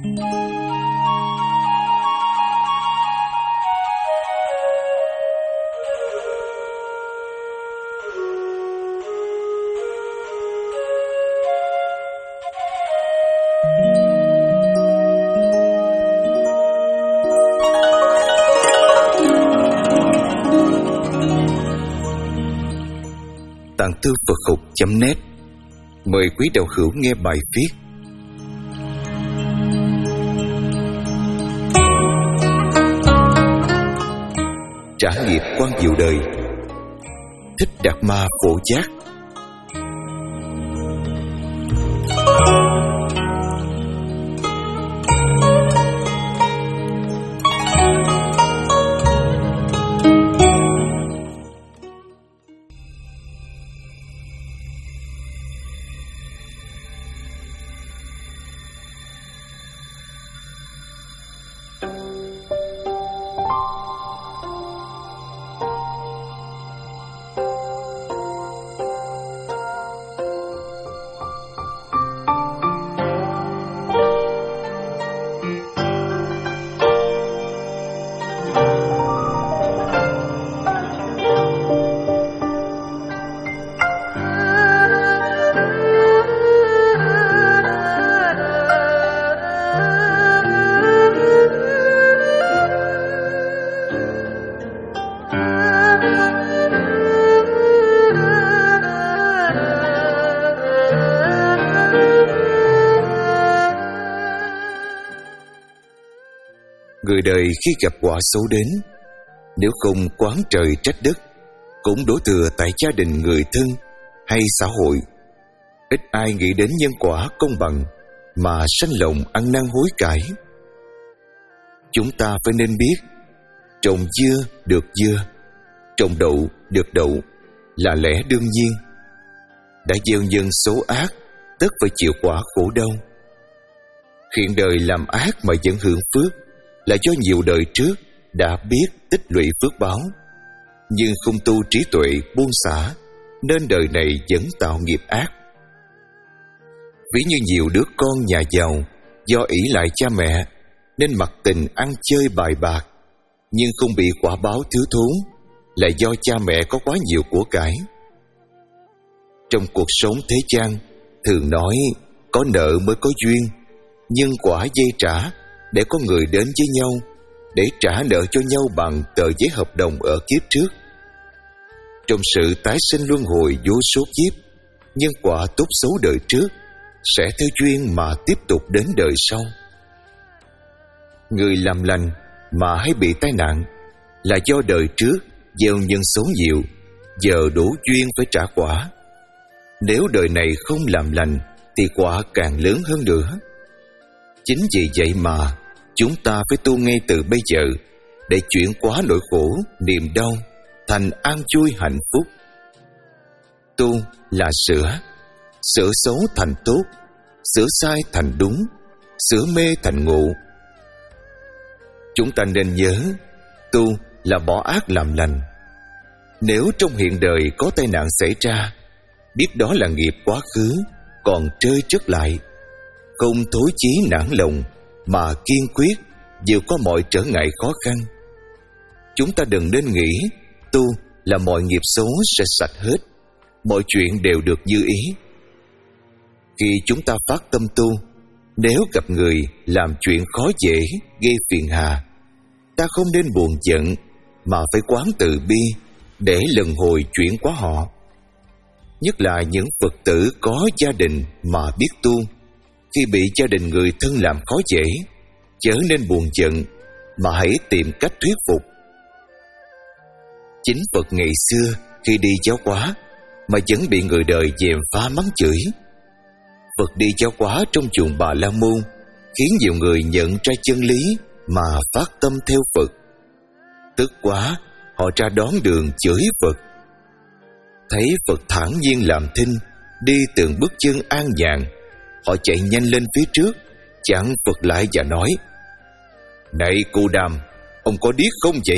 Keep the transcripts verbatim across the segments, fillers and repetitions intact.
Tạng Thư Phật Học chấm net mời quý đạo hữu nghe bài viết Trả nghiệp quan diệu đời, Thích Đạt Ma Phổ Giác. Người đời khi gặp quả xấu đến, nếu không quán trời trách đất, cũng đổ thừa tại gia đình, người thân hay xã hội. Ít ai nghĩ đến nhân quả công bằng mà sanh lòng ăn năn hối cải. Chúng ta phải nên biết, trồng dưa được dưa, trồng đậu được đậu là lẽ đương nhiên. Đã gieo nhân số ác, tất phải chịu quả khổ đau. Hiện đời làm ác mà vẫn hưởng phước là do nhiều đời trước đã biết tích lũy phước báo, nhưng không tu trí tuệ buông xả, nên đời này vẫn tạo nghiệp ác. Ví như nhiều đứa con nhà giàu do ỷ lại cha mẹ nên mặc tình ăn chơi bài bạc, nhưng không bị quả báo thiếu thốn là do cha mẹ có quá nhiều của cải. Trong cuộc sống thế gian thường nói có nợ mới có duyên, nhân quả dây trả để có người đến với nhau, để trả nợ cho nhau bằng tờ giấy hợp đồng ở kiếp trước. Trong sự tái sinh luân hồi vô số kiếp, nhân quả tốt xấu đời trước sẽ theo duyên mà tiếp tục đến đời sau. Người làm lành mà hay bị tai nạn là do đời trước gieo nhân số nhiều, giờ đủ duyên phải trả quả. Nếu đời này không làm lành thì quả càng lớn hơn nữa. Chính vì vậy mà chúng ta phải tu ngay từ bây giờ để chuyển hóa nỗi khổ, niềm đau thành an vui hạnh phúc. Tu là sửa, sửa xấu thành tốt, sửa sai thành đúng, sửa mê thành ngộ. Chúng ta nên nhớ, tu là bỏ ác làm lành. Nếu trong hiện đời có tai nạn xảy ra, biết đó là nghiệp quá khứ còn trơi trớt lại, không thối chí nản lòng mà kiên quyết vượt qua mọi trở ngại khó khăn. Chúng ta đừng nên nghĩ tu là mọi nghiệp xấu sẽ sạch hết, mọi chuyện đều được như ý. Khi chúng ta phát tâm tu, nếu gặp người làm chuyện khó dễ, gây phiền hà, ta không nên buồn giận mà phải quán từ bi để lần hồi chuyển hóa họ. Nhất là những Phật tử có gia đình mà biết tu, khi bị gia đình người thân làm khó dễ, chớ nên buồn giận mà hãy tìm cách thuyết phục. Chính Phật ngày xưa khi đi giáo hóa mà vẫn bị người đời gièm pha mắng chửi. Phật đi giáo hóa trong chùa Bà La Môn khiến nhiều người nhận ra chân lý mà phát tâm theo Phật. Tức quá, họ ra đón đường chửi Phật. Thấy Phật thản nhiên làm thinh, đi từng bước chân an nhàn, họ chạy nhanh lên phía trước, chặn Phật lại và nói: "Này Cù Đàm, ông có điếc không vậy?"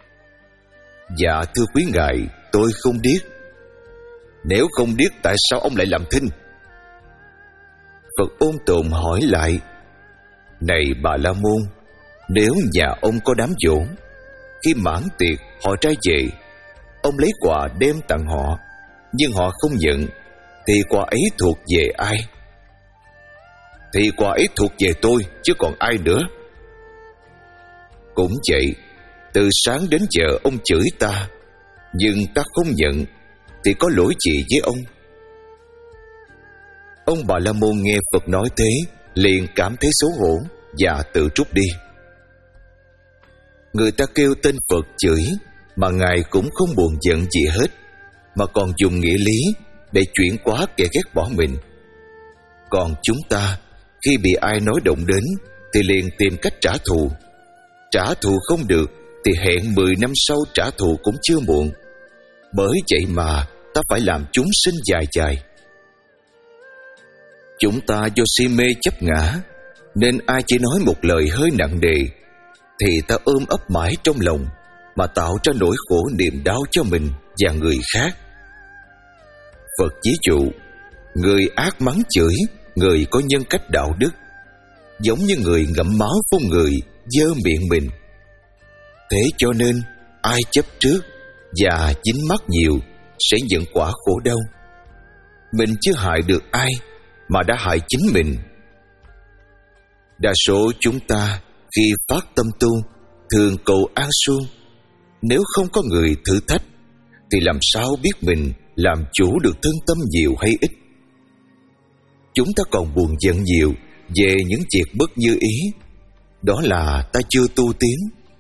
"Dạ thưa quý ngài, tôi không điếc." "Nếu không điếc tại sao ông lại làm thinh?" Phật ôn tồn hỏi lại: Này Bà La Môn, nếu nhà ông có đám giỗ, khi mãn tiệc họ trai về, ông lấy quà đem tặng họ, nhưng họ không nhận, thì quà ấy thuộc về ai? Thì quà ấy thuộc về tôi, chứ còn ai nữa. Cũng vậy, từ sáng đến giờ ông chửi ta, nhưng ta không nhận, thì có lỗi gì với ông? Ông Bà La Môn nghe Phật nói thế, liền cảm thấy xấu hổ và tự rút đi. Người ta kêu tên Phật chửi, mà Ngài cũng không buồn giận gì hết, mà còn dùng nghĩa lý để chuyển hóa kẻ ghét bỏ mình. Còn chúng ta, khi bị ai nói động đến, thì liền tìm cách trả thù. Trả thù không được, thì hẹn mười năm sau trả thù cũng chưa muộn. Bởi vậy mà ta phải làm chúng sinh dài dài. Chúng ta do si mê chấp ngã, nên ai chỉ nói một lời hơi nặng nề, thì ta ôm ấp mãi trong lòng, mà tạo ra nỗi khổ niềm đau cho mình và người khác. Phật ví dụ, người ác mắng chửi người có nhân cách đạo đức, giống như người ngậm máu phun người, dơ miệng mình. Thế cho nên ai chấp trước và dính mắc nhiều sẽ nhận quả khổ đau. Mình chưa hại được ai, mà đã hại chính mình. Đa số chúng ta khi phát tâm tu thường cầu an suông. Nếu không có người thử thách, thì làm sao biết mình làm chủ được thân tâm nhiều hay ít? Chúng ta còn buồn giận nhiều về những việc bất như ý, đó là ta chưa tu tiến.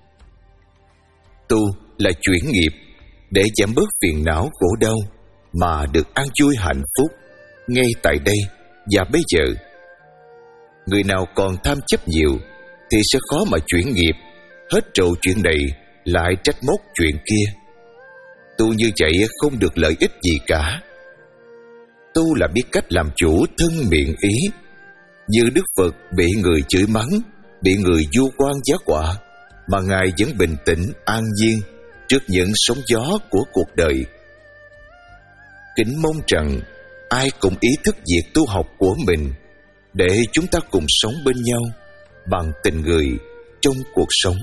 Tu là chuyển nghiệp, để giảm bớt phiền não khổ đau, mà được an vui hạnh phúc ngay tại đây và bây giờ. Người nào còn tham chấp nhiều thì sẽ khó mà chuyển nghiệp, hết trầu chuyện này lại trách móc chuyện kia. Tu như vậy không được lợi ích gì cả. Tu là biết cách làm chủ thân miệng ý. Như Đức Phật bị người chửi mắng, bị người vu oan giá họa, mà Ngài vẫn bình tĩnh an nhiên trước những sóng gió của cuộc đời. Kính mong rằng ai cũng ý thức việc tu học của mình, để chúng ta cùng sống bên nhau bằng tình người trong cuộc sống.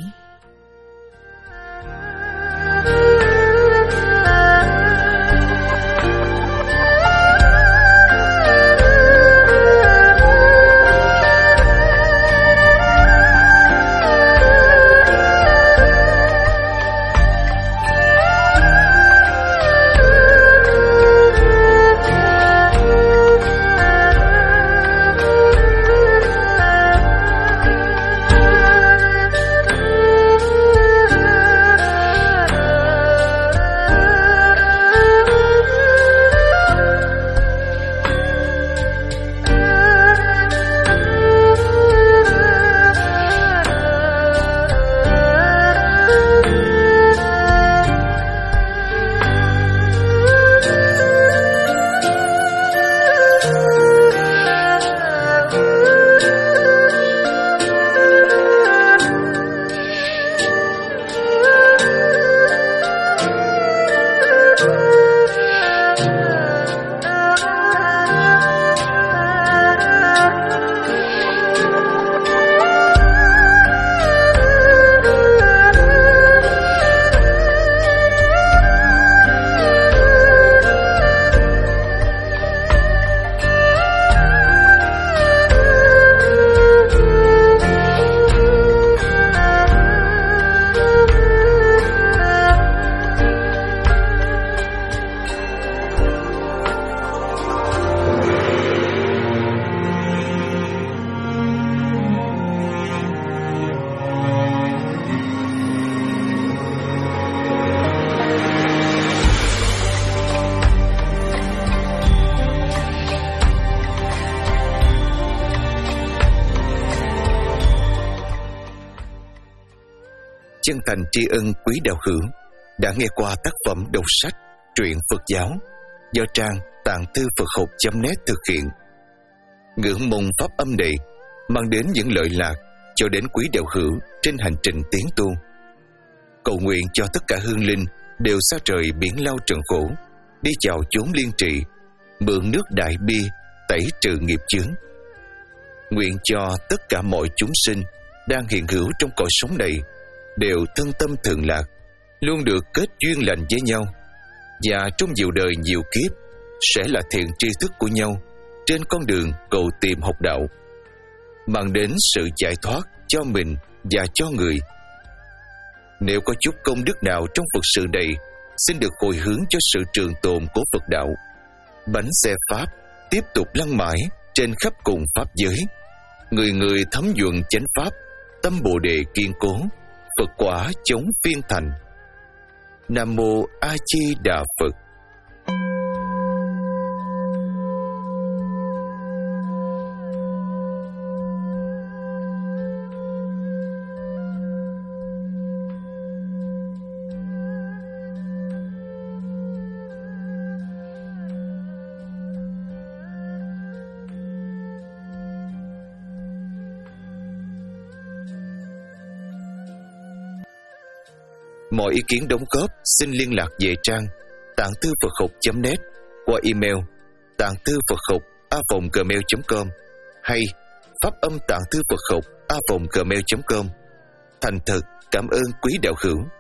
Chân thành tri ân quý đạo hữu đã nghe qua tác phẩm đọc sách truyện Phật giáo do trang tạng thư Phật học chấm net thực hiện. Ngưỡng mong pháp âm này mang đến những lợi lạc cho đến quý đạo hữu trên hành trình tiến tu. Cầu nguyện cho tất cả hương linh đều xa trời biển lao trần khổ, đi vào chốn liên trị, mượn nước đại bi tẩy trừ nghiệp chướng. Nguyện cho tất cả mọi chúng sinh đang hiện hữu trong cõi sống này đều thân tâm thường lạc, luôn được kết duyên lành với nhau, và trong nhiều đời nhiều kiếp sẽ là thiện tri thức của nhau trên con đường cầu tìm học đạo, mang đến sự giải thoát cho mình và cho người. Nếu có chút công đức nào trong Phật sự này, xin được hồi hướng cho sự trường tồn của Phật đạo. Bánh xe Pháp tiếp tục lăn mãi trên khắp cùng Pháp giới. Người người thấm nhuận chánh Pháp, tâm Bồ Đề kiên cố, Phật quả chống phiên thành. Nam Mô A Di Đà Phật. Mọi ý kiến đóng góp xin liên lạc về trang tạng thư Phật học chấm net qua email tạng thư Phật học a còng gmail chấm com hay pháp âm tạng thư Phật học a còng gmail chấm com. Thành thật cảm ơn quý đạo hữu.